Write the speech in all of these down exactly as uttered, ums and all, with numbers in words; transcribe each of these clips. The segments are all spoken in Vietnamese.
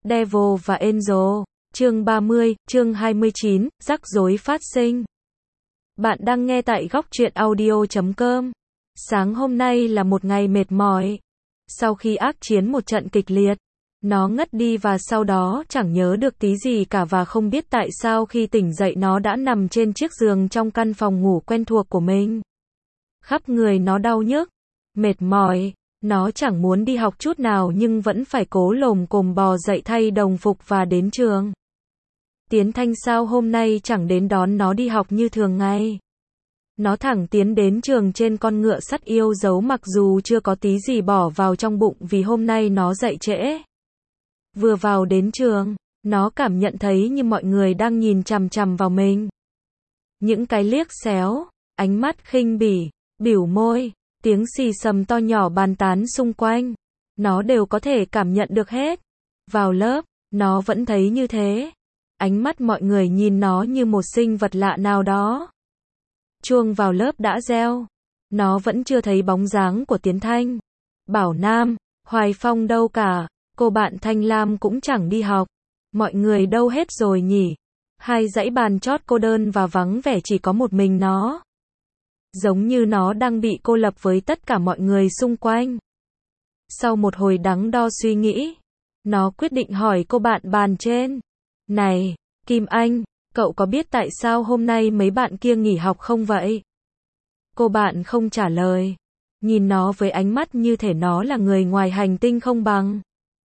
Devil và Angel, chương ba mươi, chương hai mươi chín, rắc rối phát sinh. Bạn đang nghe tại góc truyện audio chấm com. Sáng hôm nay là một ngày mệt mỏi. Sau khi ác chiến một trận kịch liệt, nó ngất đi và sau đó chẳng nhớ được tí gì cả và không biết tại sao khi tỉnh dậy nó đã nằm trên chiếc giường trong căn phòng ngủ quen thuộc của mình. Khắp người nó đau nhức, mệt mỏi. Nó chẳng muốn đi học chút nào nhưng vẫn phải cố lồm cồm bò dậy thay đồng phục và đến trường. Tiến Thanh sao hôm nay chẳng đến đón nó đi học như thường ngày. Nó thẳng tiến đến trường trên con ngựa sắt yêu dấu mặc dù chưa có tí gì bỏ vào trong bụng vì hôm nay nó dậy trễ. Vừa vào đến trường, nó cảm nhận thấy như mọi người đang nhìn chằm chằm vào mình. Những cái liếc xéo, ánh mắt khinh bỉ, bỉu môi, tiếng xì xầm to nhỏ bàn tán xung quanh, nó đều có thể cảm nhận được hết. Vào lớp, nó vẫn thấy như thế. Ánh mắt mọi người nhìn nó như một sinh vật lạ nào đó. Chuông vào lớp đã reo. Nó vẫn chưa thấy bóng dáng của Tiến Thanh, Bảo Nam, Hoài Phong đâu cả. Cô bạn Thanh Lam cũng chẳng đi học. Mọi người đâu hết rồi nhỉ? Hai dãy bàn chót cô đơn và vắng vẻ chỉ có một mình nó. Giống như nó đang bị cô lập với tất cả mọi người xung quanh. Sau một hồi đắn đo suy nghĩ, nó quyết định hỏi cô bạn bàn trên. Này, Kim Anh, cậu có biết tại sao hôm nay mấy bạn kia nghỉ học không vậy? Cô bạn không trả lời. Nhìn nó với ánh mắt như thể nó là người ngoài hành tinh không bằng.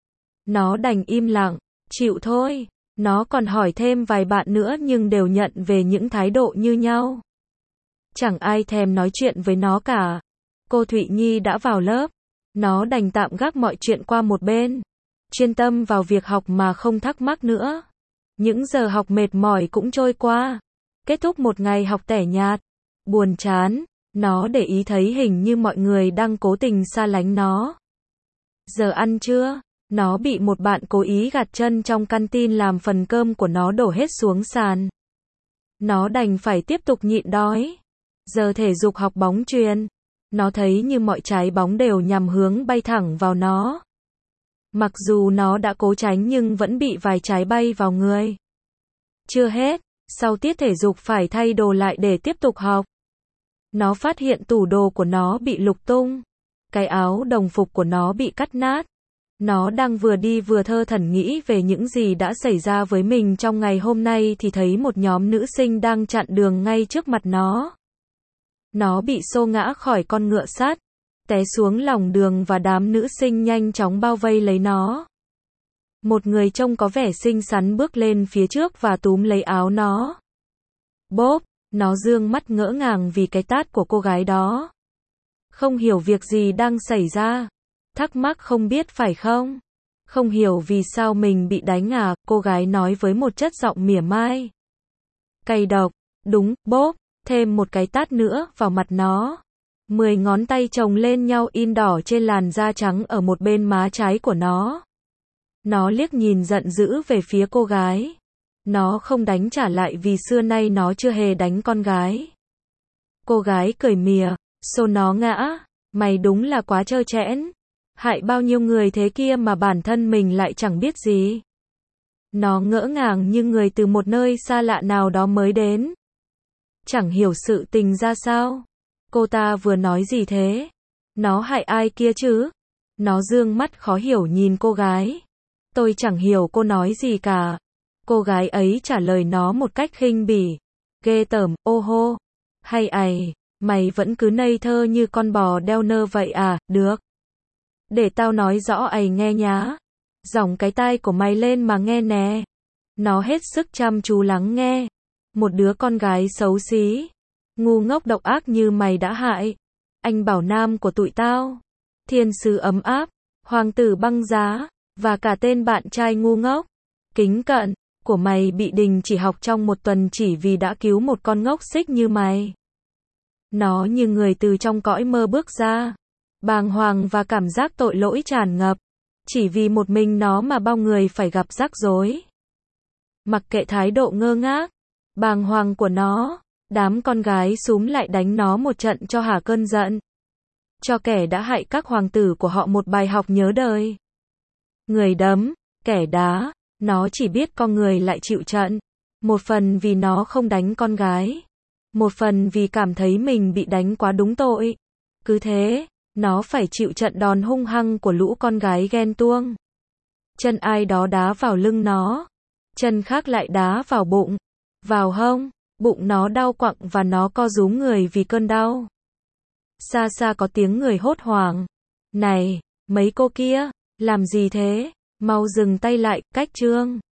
Nó đành im lặng, chịu thôi. Nó còn hỏi thêm vài bạn nữa nhưng đều nhận về những thái độ như nhau. Chẳng ai thèm nói chuyện với nó cả. Cô Thụy Nhi đã vào lớp. Nó đành tạm gác mọi chuyện qua một bên. Chuyên tâm vào việc học mà không thắc mắc nữa. Những giờ học mệt mỏi cũng trôi qua. Kết thúc một ngày học tẻ nhạt, buồn chán, nó để ý thấy hình như mọi người đang cố tình xa lánh nó. Giờ ăn trưa, nó bị một bạn cố ý gạt chân trong canteen làm phần cơm của nó đổ hết xuống sàn. Nó đành phải tiếp tục nhịn đói. Giờ thể dục học bóng chuyền, nó thấy như mọi trái bóng đều nhằm hướng bay thẳng vào nó. Mặc dù nó đã cố tránh nhưng vẫn bị vài trái bay vào người. Chưa hết, sau tiết thể dục phải thay đồ lại để tiếp tục học. Nó phát hiện tủ đồ của nó bị lục tung. Cái áo đồng phục của nó bị cắt nát. Nó đang vừa đi vừa thơ thẩn nghĩ về những gì đã xảy ra với mình trong ngày hôm nay thì thấy một nhóm nữ sinh đang chặn đường ngay trước mặt nó. Nó bị xô ngã khỏi con ngựa sắt, té xuống lòng đường và đám nữ sinh nhanh chóng bao vây lấy nó. Một người trông có vẻ xinh xắn bước lên phía trước và túm lấy áo nó. Bốp, nó giương mắt ngỡ ngàng vì cái tát của cô gái đó. Không hiểu việc gì đang xảy ra. Thắc mắc không biết phải không? Không hiểu vì sao mình bị đánh à, cô gái nói với một chất giọng mỉa mai. Cay độc, đúng, bốp, thêm một cái tát nữa vào mặt nó. Mười ngón tay chồng lên nhau in đỏ trên làn da trắng ở một bên má trái của nó. Nó liếc nhìn giận dữ về phía cô gái. Nó không đánh trả lại vì xưa nay nó chưa hề đánh con gái. Cô gái cười mỉa, xô nó ngã. Mày đúng là quá trơ trẽn. Hại bao nhiêu người thế kia mà bản thân mình lại chẳng biết gì. Nó ngỡ ngàng như người từ một nơi xa lạ nào đó mới đến. Chẳng hiểu sự tình ra sao. Cô ta vừa nói gì thế? Nó hại ai kia chứ? Nó dương mắt khó hiểu nhìn cô gái. Tôi chẳng hiểu cô nói gì cả. Cô gái ấy trả lời nó một cách khinh bỉ. Ghê tởm, ô hô. Hay ầy, mày vẫn cứ ngây thơ như con bò đeo nơ vậy à, được. Để tao nói rõ ầy nghe nhá. Giỏng cái tai của mày lên mà nghe nè. Nó hết sức chăm chú lắng nghe. Một đứa con gái xấu xí, ngu ngốc độc ác như mày đã hại anh Bảo Nam của tụi tao, thiên sứ ấm áp, hoàng tử băng giá, và cả tên bạn trai ngu ngốc, kính cận, của mày bị đình chỉ học trong một tuần chỉ vì đã cứu một con ngốc xích như mày. Nó như người từ trong cõi mơ bước ra, bàng hoàng và cảm giác tội lỗi tràn ngập, chỉ vì một mình nó mà bao người phải gặp rắc rối. Mặc kệ thái độ ngơ ngác, bàng hoàng của nó, đám con gái xúm lại đánh nó một trận cho hả cơn giận. Cho kẻ đã hại các hoàng tử của họ một bài học nhớ đời. Người đấm, kẻ đá, nó chỉ biết con người lại chịu trận. Một phần vì nó không đánh con gái. Một phần vì cảm thấy mình bị đánh quá đúng tội. Cứ thế, nó phải chịu trận đòn hung hăng của lũ con gái ghen tuông. Chân ai đó đá vào lưng nó. Chân khác lại đá vào bụng, vào hông. Bụng nó đau quặn và nó co rúm người vì cơn đau. Xa xa có tiếng người hốt hoảng. Này, mấy cô kia, làm gì thế? Mau dừng tay lại, cách trương.